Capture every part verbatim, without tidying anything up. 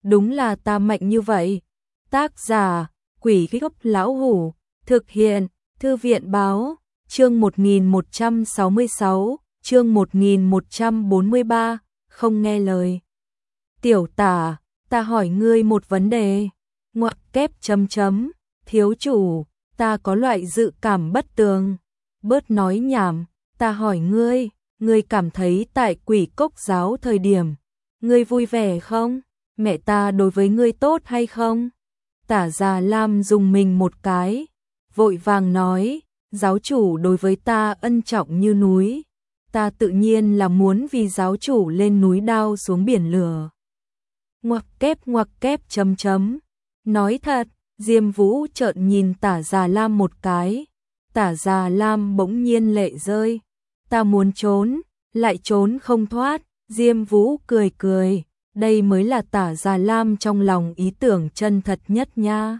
đúng là ta mạnh như vậy. Tác giả, Quỷ Gốc Lão Hủ, thực hiện, Thư viện báo, chương một nghìn một trăm sáu mươi sáu, chương một nghìn một trăm bốn mươi ba, không nghe lời. Tiểu Tả, ta hỏi ngươi một vấn đề. Ngoặc kép chấm chấm, thiếu chủ, ta có loại dự cảm bất tường. Bớt nói nhảm, ta hỏi ngươi, ngươi cảm thấy tại Quỷ Cốc giáo thời điểm, ngươi vui vẻ không? Mẹ ta đối với ngươi tốt hay không? Tả Già Lam dùng mình một cái, vội vàng nói, giáo chủ đối với ta ân trọng như núi, ta tự nhiên là muốn vì giáo chủ lên núi đao xuống biển lửa. Ngoặc kép ngoặc kép chấm chấm, nói thật. Diêm Vũ trợn nhìn Tả Già Lam một cái, Tả Già Lam bỗng nhiên lệ rơi, ta muốn trốn, lại trốn không thoát. Diêm Vũ cười cười, đây mới là Tả Già Lam trong lòng ý tưởng chân thật nhất nha.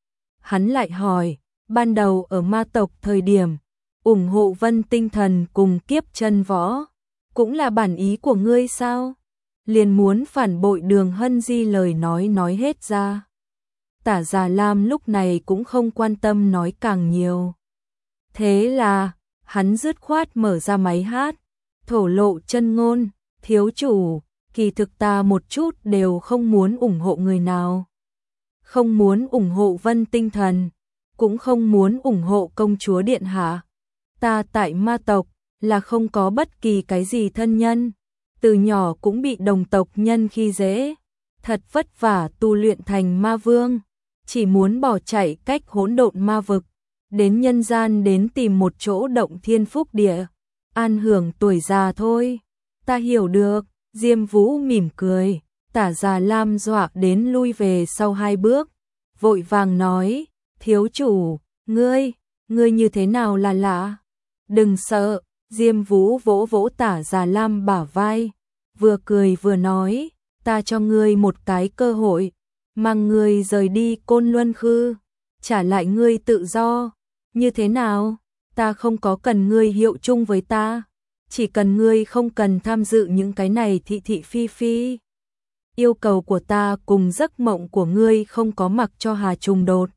Hắn lại hỏi, ban đầu ở ma tộc thời điểm, ủng hộ Vân Tinh Thần cùng Kiếp Chân Võ, cũng là bản ý của ngươi sao? Liền muốn phản bội Đường Hân Di lời nói nói hết ra. Tả Già Lam lúc này cũng không quan tâm nói càng nhiều. Thế là, hắn dứt khoát mở ra máy hát, thổ lộ chân ngôn, thiếu chủ, kỳ thực ta một chút đều không muốn ủng hộ người nào. Không muốn ủng hộ Vân Tinh Thần, cũng không muốn ủng hộ công chúa điện hạ. Ta tại ma tộc, là không có bất kỳ cái gì thân nhân, từ nhỏ cũng bị đồng tộc nhân khi dễ, thật vất vả tu luyện thành ma vương. Chỉ muốn bỏ chạy cách hỗn độn ma vực, đến nhân gian đến tìm một chỗ động thiên phúc địa, an hưởng tuổi già thôi. Ta hiểu được, Diêm Vũ mỉm cười, Tả Già Lam dọa đến lui về sau hai bước, vội vàng nói, thiếu chủ, ngươi, ngươi như thế nào là lạ? Đừng sợ, Diêm Vũ vỗ vỗ Tả Già Lam bả vai, vừa cười vừa nói, ta cho ngươi một cái cơ hội. Mang ngươi rời đi Côn Luân Khư, trả lại ngươi tự do, như thế nào? Ta không có cần ngươi hiệu chung với ta, chỉ cần ngươi không cần tham dự những cái này thị thị phi phi. Yêu cầu của ta cùng giấc mộng của ngươi không có mặc cho hà trùng đột.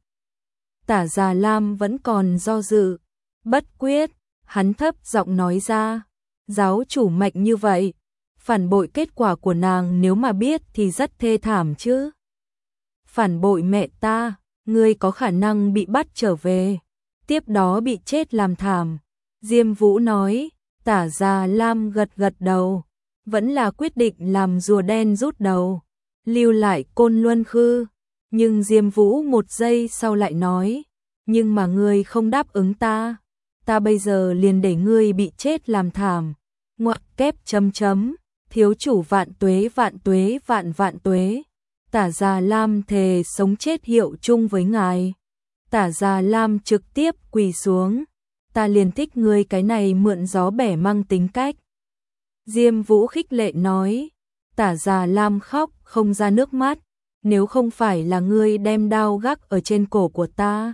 Tả Già Lam vẫn còn do dự, bất quyết, hắn thấp giọng nói ra, giáo chủ mạnh như vậy, phản bội kết quả của nàng nếu mà biết thì rất thê thảm chứ. Phản bội mẹ ta, ngươi có khả năng bị bắt trở về, tiếp đó bị chết làm thảm. Diêm Vũ nói, Tả Già Lam gật gật đầu, vẫn là quyết định làm rùa đen rút đầu, lưu lại Côn Luân Khư. Nhưng Diêm Vũ một giây sau lại nói, nhưng mà ngươi không đáp ứng ta, ta bây giờ liền để ngươi bị chết làm thảm. Ngoặc kép chấm chấm, thiếu chủ vạn tuế vạn tuế vạn vạn tuế. Tả Già Lam thề sống chết hiệu chung với ngài. Tả Già Lam trực tiếp quỳ xuống, ta liền thích ngươi cái này mượn gió bẻ măng tính cách. Diêm Vũ khích lệ nói, Tả Già Lam khóc không ra nước mắt, nếu không phải là ngươi đem đao gác ở trên cổ của ta,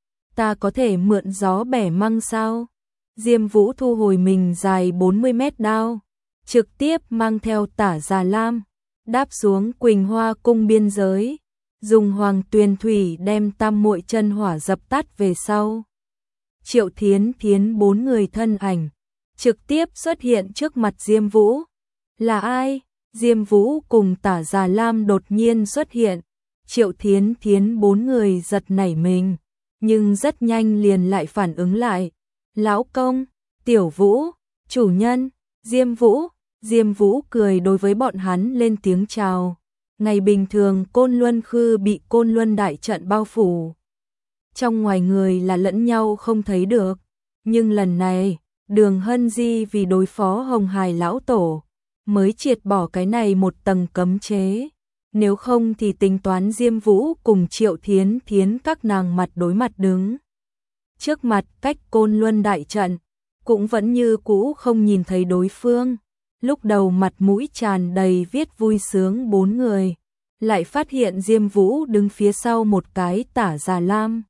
ta có thể mượn gió bẻ măng sao? Diêm Vũ thu hồi mình dài bốn mươi mét đao, trực tiếp mang theo Tả Già Lam đáp xuống Quỳnh Hoa cung biên giới, dùng Hoàng Tuyền Thủy đem Tam Muội Chân Hỏa dập tắt về sau. Triệu Thiến Thiến bốn người thân ảnh trực tiếp xuất hiện trước mặt Diêm Vũ. Là ai? Diêm Vũ cùng Tả Già Lam đột nhiên xuất hiện. Triệu Thiến Thiến bốn người giật nảy mình, nhưng rất nhanh liền lại phản ứng lại. Lão công, Tiểu Vũ, chủ nhân, Diêm Vũ. Diêm Vũ cười đối với bọn hắn lên tiếng chào. Ngày bình thường Côn Luân Khư bị Côn Luân đại trận bao phủ, trong ngoài người là lẫn nhau không thấy được. Nhưng lần này, Đường Hân Di vì đối phó Hồng Hải lão tổ, mới triệt bỏ cái này một tầng cấm chế. Nếu không thì tính toán Diêm Vũ cùng Triệu Thiến Thiến các nàng mặt đối mặt đứng trước mặt cách Côn Luân đại trận, cũng vẫn như cũ không nhìn thấy đối phương. Lúc đầu mặt mũi tràn đầy viết vui sướng bốn người, lại phát hiện Diêm Vũ đứng phía sau một cái Tả Già Lam.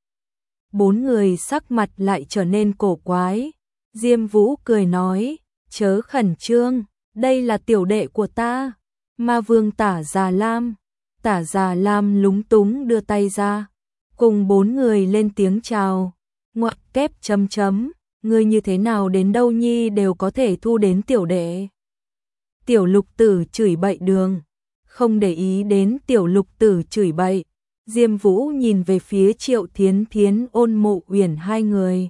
Bốn người sắc mặt lại trở nên cổ quái. Diêm Vũ cười nói, chớ khẩn trương, đây là tiểu đệ của ta, Ma Vương Tả Già Lam. Tả Già Lam lúng túng đưa tay ra, cùng bốn người lên tiếng chào. Ngoặc kép chấm chấm, ngươi như thế nào đến đâu nhi đều có thể thu đến tiểu đệ. Tiểu Lục Tử chửi bậy đường, không để ý đến Tiểu Lục Tử chửi bậy, Diêm Vũ nhìn về phía Triệu Thiến Thiến, Ôn Mộ Uyển hai người.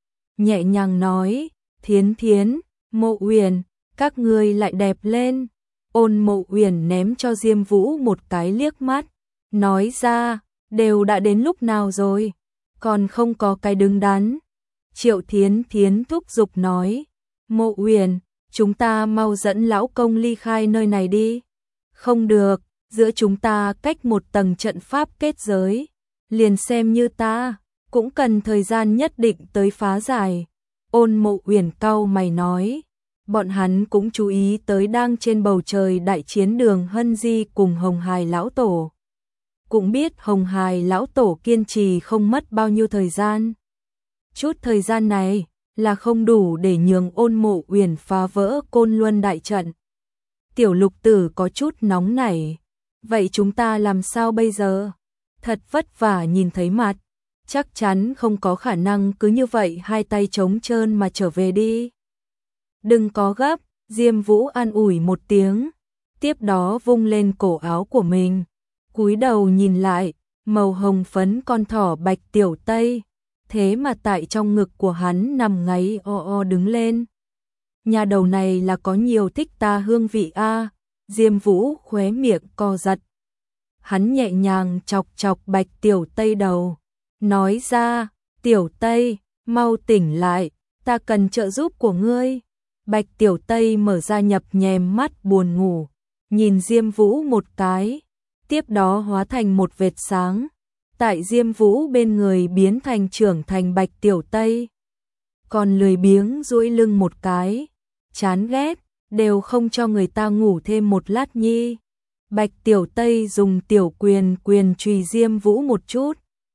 Nhẹ nhàng nói, Thiến Thiến, Mộ Uyển, các ngươi lại đẹp lên. Ôn Mộ Uyển ném cho Diêm Vũ một cái liếc mắt, nói ra, đều đã đến lúc nào rồi, còn không có cái đứng đắn. Triệu Thiến Thiến thúc giục nói, Mộ Uyển, chúng ta mau dẫn lão công ly khai nơi này đi. Không được, giữa chúng ta cách một tầng trận pháp kết giới, liền xem như ta, cũng cần thời gian nhất định tới phá giải. Ôn Mộ Uyển cau mày nói, bọn hắn cũng chú ý tới đang trên bầu trời đại chiến Đường Hân Di cùng Hồng Hài lão tổ. Cũng biết Hồng Hài lão tổ kiên trì không mất bao nhiêu thời gian. Chút thời gian này là không đủ để nhường Ôn Mộ Uyển phá vỡ Côn Luân đại trận. Tiểu Lục Tử có chút nóng nảy, vậy chúng ta làm sao bây giờ? Thật vất vả nhìn thấy mặt, chắc chắn không có khả năng cứ như vậy hai tay trống trơn mà trở về đi. Đừng có gấp, Diêm Vũ an ủi một tiếng, tiếp đó vung lên cổ áo của mình, cúi đầu nhìn lại, màu hồng phấn con thỏ Bạch Tiểu Tây, thế mà tại trong ngực của hắn nằm ngáy o o đứng lên. Nhà đầu này là có nhiều thích ta hương vị a. Diêm Vũ khóe miệng co giật. Hắn nhẹ nhàng chọc chọc Bạch Tiểu Tây đầu, nói ra, Tiểu Tây, mau tỉnh lại, ta cần trợ giúp của ngươi. Bạch Tiểu Tây mở ra nhập nhèm mắt buồn ngủ, nhìn Diêm Vũ một cái, tiếp đó hóa thành một vệt sáng, tại Diêm Vũ bên người biến thành trưởng thành Bạch Tiểu Tây. Còn lười biếng duỗi lưng một cái, chán ghét, đều không cho người ta ngủ thêm một lát nhi. Bạch Tiểu Tây dùng tiểu quyền quyền chùy Diêm Vũ một chút.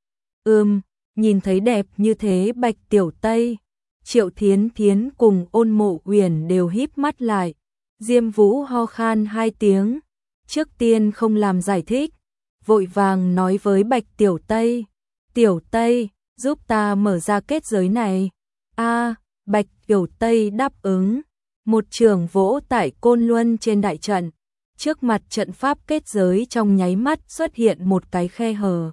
Ừm, nhìn thấy đẹp như thế Bạch Tiểu Tây, Triệu Thiến Thiến cùng Ôn Mộ Uyển đều híp mắt lại. Diêm Vũ ho khan hai tiếng, trước tiên không làm giải thích, vội vàng nói với Bạch Tiểu Tây, Tiểu Tây, giúp ta mở ra kết giới này. A, Bạch Tiểu Tây đáp ứng, một trường vỗ tại Côn Luân trên đại trận, trước mặt trận pháp kết giới trong nháy mắt xuất hiện một cái khe hở.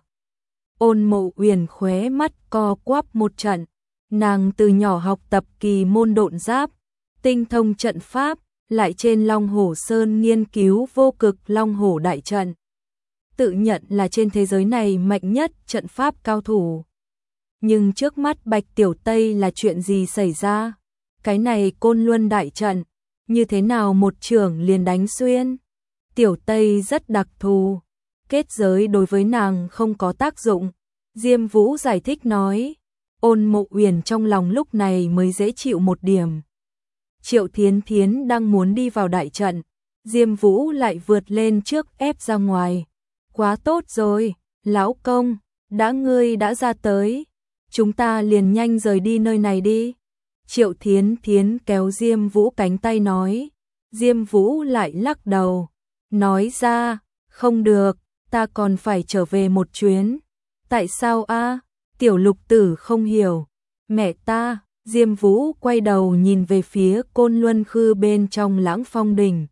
Ôn Mộ Uyển khóe mắt co quắp một trận, nàng từ nhỏ học tập kỳ môn độn giáp, tinh thông trận pháp, lại trên Long Hổ Sơn nghiên cứu vô cực Long Hổ đại trận. Tự nhận là trên thế giới này mạnh nhất trận pháp cao thủ. Nhưng trước mắt Bạch Tiểu Tây là chuyện gì xảy ra? Cái này Côn Luân đại trận, như thế nào một trường liền đánh xuyên? Tiểu Tây rất đặc thù, kết giới đối với nàng không có tác dụng. Diêm Vũ giải thích nói, Ôn Mộ Uyển trong lòng lúc này mới dễ chịu một điểm. Triệu Thiến Thiến đang muốn đi vào đại trận, Diêm Vũ lại vượt lên trước ép ra ngoài. Quá tốt rồi, lão công, đã ngươi đã ra tới, chúng ta liền nhanh rời đi nơi này đi. Triệu Thiến Thiến kéo Diêm Vũ cánh tay nói, Diêm Vũ lại lắc đầu, nói ra, không được, ta còn phải trở về một chuyến. Tại sao a? Tiểu Lục Tử không hiểu. Mẹ ta, Diêm Vũ quay đầu nhìn về phía Côn Luân Khư bên trong Lãng Phong Đình.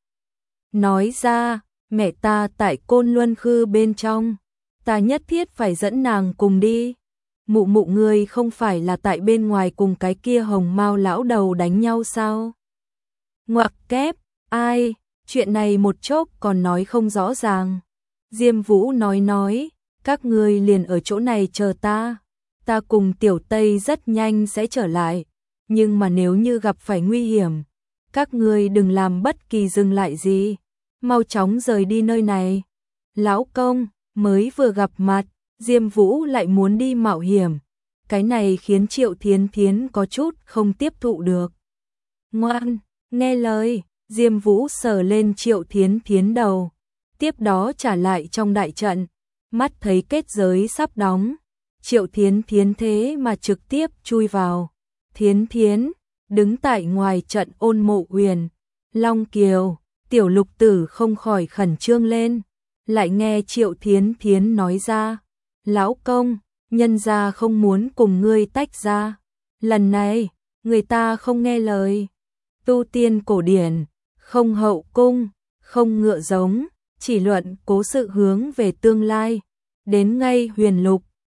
Nói ra, mẹ ta tại Côn Luân Khư bên trong, ta nhất thiết phải dẫn nàng cùng đi. Mụ mụ ngươi không phải là tại bên ngoài cùng cái kia hồng mao lão đầu đánh nhau sao? Ngoặc kép, ai, chuyện này một chốc còn nói không rõ ràng. Diêm Vũ nói nói, các ngươi liền ở chỗ này chờ ta, ta cùng Tiểu Tây rất nhanh sẽ trở lại, nhưng mà nếu như gặp phải nguy hiểm, các ngươi đừng làm bất kỳ dừng lại gì, mau chóng rời đi nơi này. Lão công, mới vừa gặp mặt, Diêm Vũ lại muốn đi mạo hiểm, cái này khiến Triệu Thiến Thiến có chút không tiếp thụ được. Ngoan, nghe lời, Diêm Vũ sờ lên Triệu Thiến Thiến đầu, tiếp đó trả lại trong đại trận, mắt thấy kết giới sắp đóng, Triệu Thiến Thiến thế mà trực tiếp chui vào. Thiến Thiến, đứng tại ngoài trận Ôn Mộ Uyển, Long Kiều, Tiểu Lục Tử không khỏi khẩn trương lên. lại nghe Triệu Thiến Thiến nói ra, lão công, nhân gia không muốn cùng ngươi tách ra. Lần này, người ta không nghe lời. Tu tiên cổ điển, không hậu cung, không ngựa giống, chỉ luận cố sự hướng về tương lai. Đến ngay huyền lục,